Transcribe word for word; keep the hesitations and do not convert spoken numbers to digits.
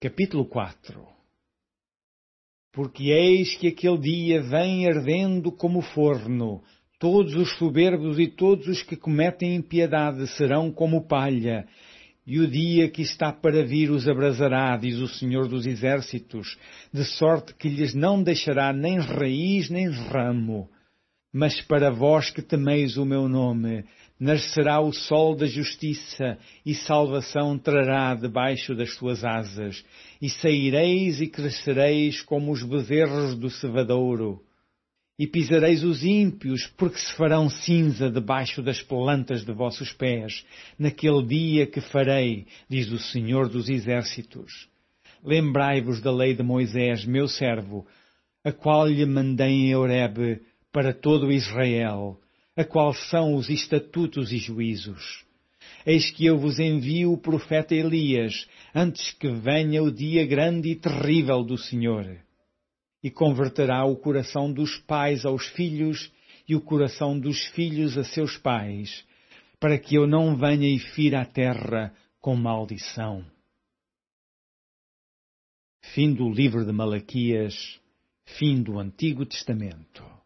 Capítulo quatro. Porque eis que aquele dia vem ardendo como forno, todos os soberbos e todos os que cometem impiedade serão como palha, e o dia que está para vir os abrasará, diz o Senhor dos Exércitos, de sorte que lhes não deixará nem raiz nem ramo. Mas para vós que temeis o meu nome, nascerá o sol da justiça, e salvação trará debaixo das suas asas, e saireis e crescereis como os bezerros do cevadouro. E pisareis os ímpios, porque se farão cinza debaixo das plantas de vossos pés, naquele dia que farei, diz o Senhor dos Exércitos. Lembrai-vos da lei de Moisés, meu servo, a qual lhe mandei em Horebe, para todo Israel, a qual são os estatutos e juízos. Eis que eu vos envio o profeta Elias, antes que venha o dia grande e terrível do Senhor. E converterá o coração dos pais aos filhos, e o coração dos filhos a seus pais, para que eu não venha e fira a terra com maldição. Fim do livro de Malaquias, fim do Antigo Testamento.